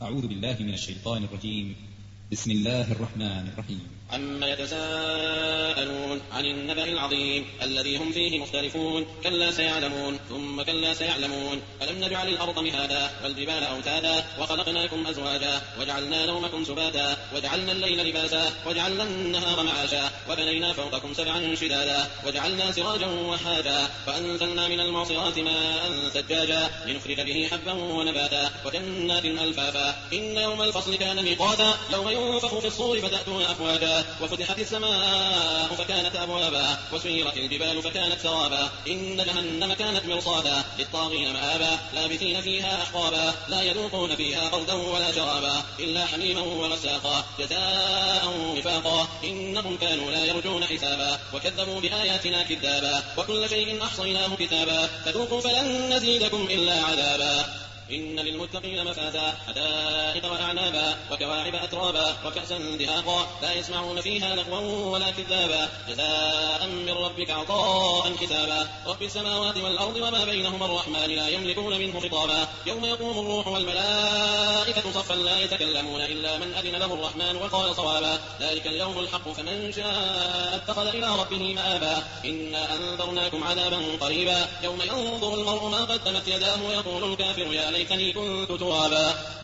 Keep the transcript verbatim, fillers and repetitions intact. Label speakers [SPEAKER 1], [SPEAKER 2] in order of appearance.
[SPEAKER 1] أعوذ بالله من الشيطان الرجيم. بسم الله الرحمن الرحيم.
[SPEAKER 2] عما يتساءلون عن النبأ العظيم الذي هم فيه مختلفون كلا سيعلمون ثم كلا سيعلمون ألم نجعل الأرض مهادا والجبال أوتادا وخلقناكم أزواجا وجعلنا نومكم سباتا وجعلنا الليل لباسا وجعلنا النهار معاشا وبنينا فوقكم سبعا شدادا وجعلنا سراجا وحاجا فأنزلنا من المعصرات ماء ثجاجا لنخرج به حبا ونباتا وجنات ألفافا إن يوم الفصل كان ميقاتا يوم ينفخ في الصور فتأتون أفواجا وفتحت السماء فكانت أبوابا وسيرت الجبال فكانت سرابا إن جهنم كانت مرصادا للطاغين مآبا لابثين فيها أحقابا لا يذوقون فيها بردا ولا شرابا إلا حميما وغساقا جزاء وفاقا إنهم كانوا لا يرجون حسابا وكذبوا بآياتنا كذابا وكل شيء أحصيناه كتابا فذوقوا فلن نزيدكم إلا عذابا إن للمتقين مفازا حدائق وأعنابا وكواعب أترابا وكأسا دهاقا لا يسمعون فيها لغوا ولا كذابا جزاء من ربك عطاء حسابا رب السماوات والأرض وما بينهما الرحمن لا يملكون منه خطابا يوم يقوم الروح والملائكة صفا لا يتكلمون إلا من أذن له الرحمن وقال صوابا ذلك اليوم الحق فمن شاء اتخذ إلى ربه مآبا إنا أنذرناكم عذابا قريبا يوم ينظر المرء ما قدمت يداه ويقول الكافر يا ليتني كنت ترابا.